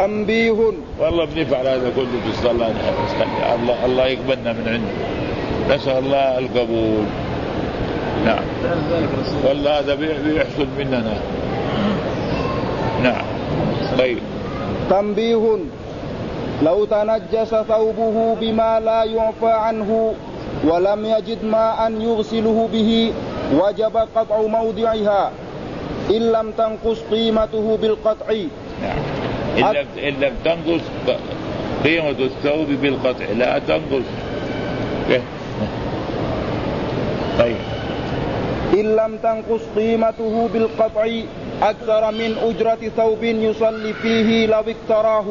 تنبيه. والله بنفعل هذا كله في الصلاة، الله يقبلنا من عنده، نسأل الله القبول. نعم، والله هذا بيحصل مننا. نعم. طيب. تنبيه. لو تنجس ثوبه بما لا يعفى عنه ولم يجد ماء يغسله به وجب قطع موضعها إن لم تنقص قيمته بالقطع. نعم. إن لم تنقص قيمة الثوب بالقطع، لا تنقص. طيب. إن لم تنقص قيمته بالقطع أكثر من أجرة ثوب يصلي فيه لو اكتراه.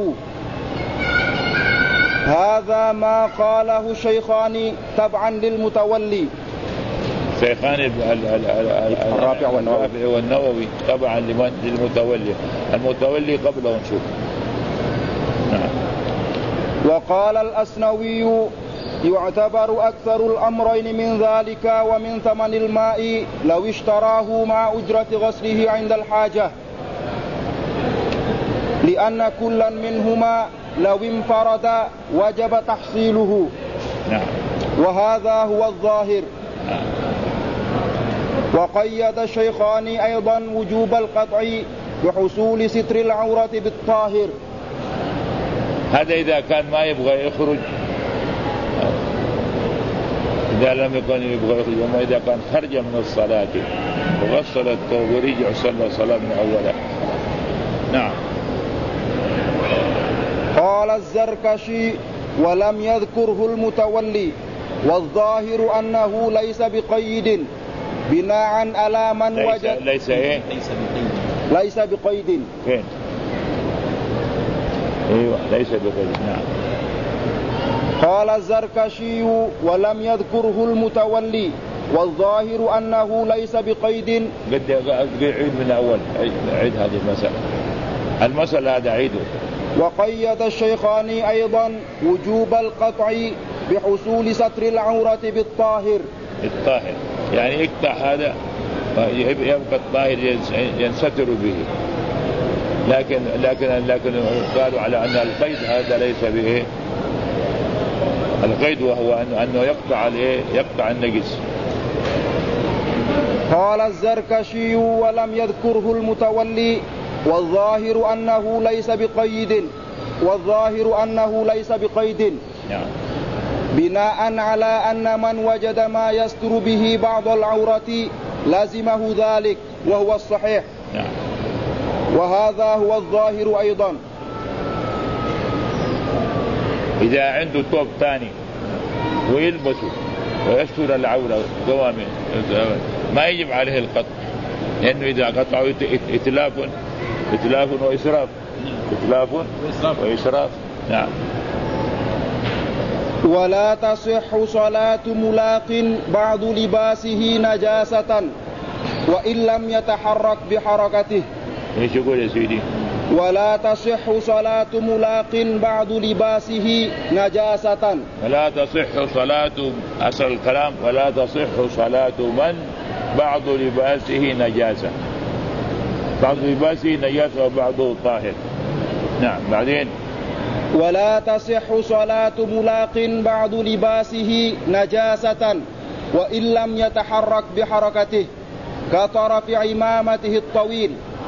هذا ما قاله الشيخان تبعا للمتولي. شيخان الرافع والنووي طبعا للمتولي، المتولي قبله نشوف. نعم. وقال الأسنوي يعتبر أكثر الأمرين من ذلك ومن ثمن الماء لو اشتراه مع أجرة غسله عند الحاجة، لأن كلا منهما لو انفرد وجب تحصيله. نعم. وهذا هو الظاهر. وقيد الشيخان أيضا وجوب القطع بحصول ستر العورة بالطاهر. هذا إذا كان ما يبغى يخرج، إذا لم يكن يبغى يخرج، وما إذا كان خرج من الصلاة وغسل الثوب ورجع صلى صلاة من أولها. نعم. قال الزركشي ولم يذكره المتولي، والظاهر أنه ليس بقيد بناء على من وجد. ليس إيه؟ ليس بقيد. فين؟ ايوه ليس بقيد. نعم. قال الزركشي ولم يذكره المتولي، والظاهر أنه ليس بقيد. قد عيد من الأول، عيد هذه المسألة هذا عيده. وقيد الشيخان أيضا وجوب القطع بحصول ستر العورة بالطاهر. الطاهر يعني يقطع هذا يبقى الطاهر ينستر به، لكن قالوا على أن القيد هذا ليس به. القيد وهو أنه يقطع النجس. قال الزركشي ولم يذكره المتولي، والظاهر أنه ليس بقيد. نعم. بناء على أن من وجد ما يستر به بعض العورة لازمه ذلك، وهو الصحيح. نعم. وهذا هو الظاهر أيضا. إذا عنده ثوب ثاني ويلبسه ويستر العورة قوامه ما يجب عليه القطع، لأنه إذا قطعوا إتلاف وإسراف. نعم. ولا تصح صلاة ملاق بعض لباسه نجاسة وإن لم يتحرك بحركته. ايش يقول يا سيدي؟ ولا تصح صلاة ملاق بعض لباسه نجاسة. ولا تصح صلاة، أصل الكلام ولا تصح صلاة من بعض لباسه نجاسة، بعض لباسه نجاسة وبعضه طاهر. نعم. بعدين ولا تصح صلاة ملاق بعض لباسه نجاسة وإن لم يتحرك بحركته كطرف عمامته الطويل.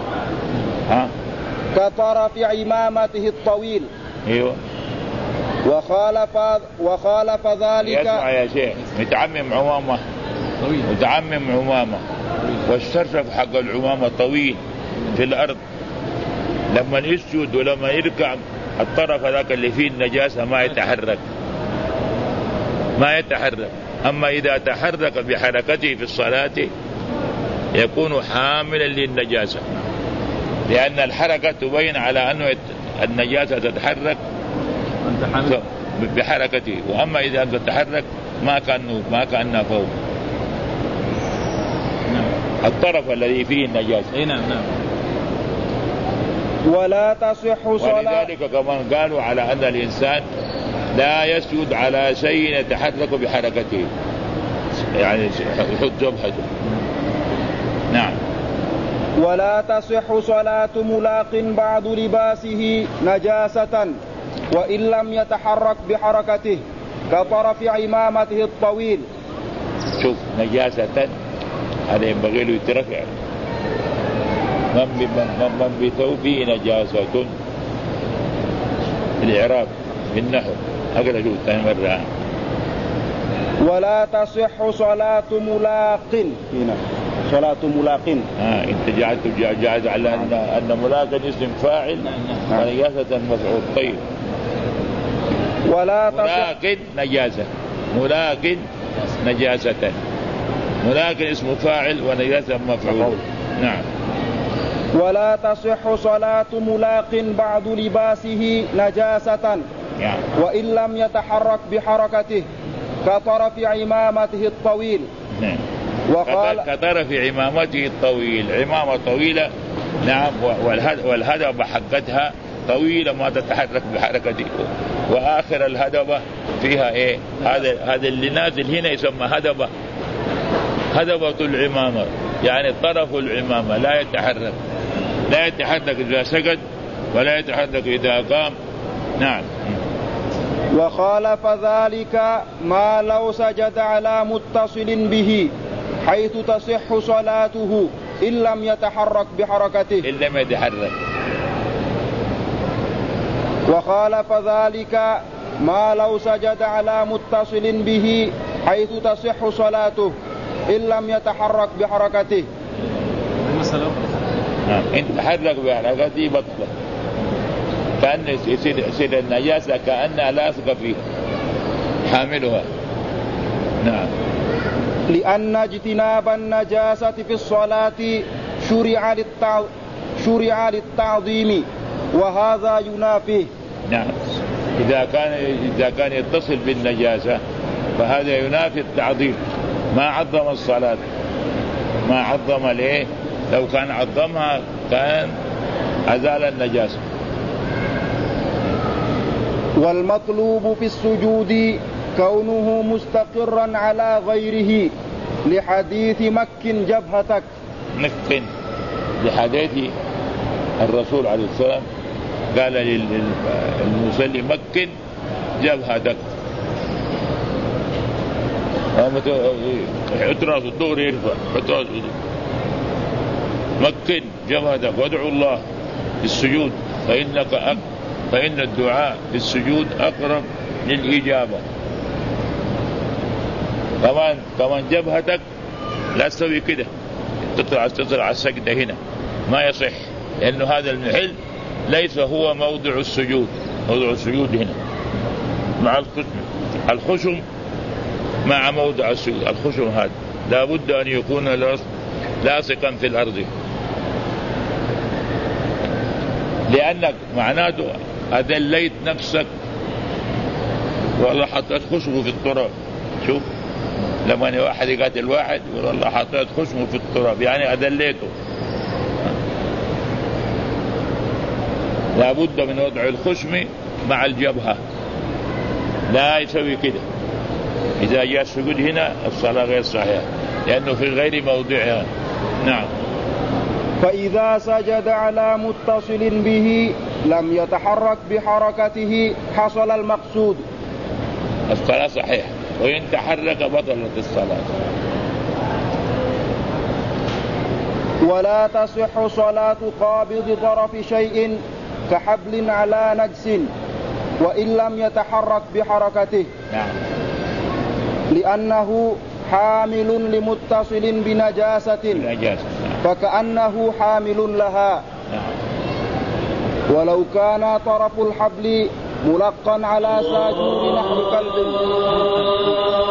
كطرف عمامته الطويل. ايوه. وخالف ذلك. يسمع يا شيخ، متعمم عمامة والشرشف حق العمامة طويل في الأرض، لما يسجد ولما يركع الطرف ذاك اللي فيه النجاسة ما يتحرك. أما إذا تحرك بحركته في الصلاة يكون حاملا للنجاسة، لأن الحركة تبين على أنه النجاسة تتحرك بحركته، وأما إذا تتحرك ما كأنه فوق الطرف الذي فيه النجاسة. نعم. ولا تصح صلاة. ولذلك كمان قالوا على أن الإنسان لا يسجد على شيء يتحرك بحركته، يعني يحط جبهته. نعم. ولا تصح صلاة ملاق بعض لباسه نجاسة وإن لم يتحرك بحركته كطرف عمامته الطويل. شوف نجاسة هذا ينبغي له يترفع. من بثوبه نجاسة الإعراب بالنحو أقرأ شوف ثاني مرة. ولا تصح صلاة ملاق هنا صلاة ملاق. أنت جعلت على أن ملاق اسم فاعل ونجاسة مفعول. طيب ولا ملاق نجاسة ملاق نجاسة ملاق اسم فاعل ونجاسة مفعول. نعم. ولا تصح صلاة ملاق بعض لباسه نجاسة وإن لم يتحرك بحركته كطرف عمامته الطويل. وقال كطرف عمامته الطويل. عمامة طويلة نعم والهدبة حقتها طويلة ما تتحرك بحركته وآخر الهدبة فيها إيه هذا اللي نازل هنا يسمى هدبة. هدبة العمامة يعني طرف العمامة لا يتحرك إذا سجد ولا يتحرك إذا قام. نعم. وخالف ذلك ما لو سجد على متصل به حيث تصح صلاته إن لم يتحرك بحركته. إن لم يتحرك. وخالف ذلك ما لو سجد على متصل به حيث تصح صلاته إن لم يتحرك بحركته. إن تحرك بحركته بطلة كأن يصير النجاسة كأنها لاصقة فيه حاملها. نعم. لأن اجتناب النجاسة في الصلاة شرع للتعظيم وهذا ينافيه. نعم. إذا كان يتصل بالنجاسة فهذا ينافي التعظيم. ما عظم الصلاة ما عظم ليه لو كان عظمها كان أزال النجاسة. والمطلوب في السجود كونه مستقرا على غيره لحديث مكن جبهتك. مكن لحديث الرسول عليه السلام قال للمصلي مكن جبهتك. اطراس الظهر يرفع اطراس مكن جبهتك وادعو الله في السجود فإن الدعاء في السجود أقرب للإجابة. كمان جبهتك لا تسوي كده تطلع على السجدة هنا ما يصح لأنه هذا المحل ليس هو موضع السجود. موضع السجود هنا مع الخشم مع موضع السجود. الخشم هذا لا بد أن يكون لاصقا في الأرض لأنك معناته أدليت نفسك والله حطيت خشمه في التراب. شوف لما واحد يقاتل واحد والله حطيت خشمه في التراب يعني أدليته. لا بد من وضع الخشم مع الجبهة لا يسوي كده. إذا جاء السجود هنا الصلاة غير صحيحة لأنه في غير موضعها. نعم. فإذا سجد على متصل به لم يتحرك بحركته حصل المقصود. الصلاة صحيحة وإن تحرك بطلت الصلاة. ولا تصح صلاة قابض طرف شيء كحبل على نجس وإن لم يتحرك بحركته. نعم. لأنه حامل لمتصل بنجاسة فكأنه حامل لها. ولو كان طرف الحبل ملقا على ساجور نحو كلب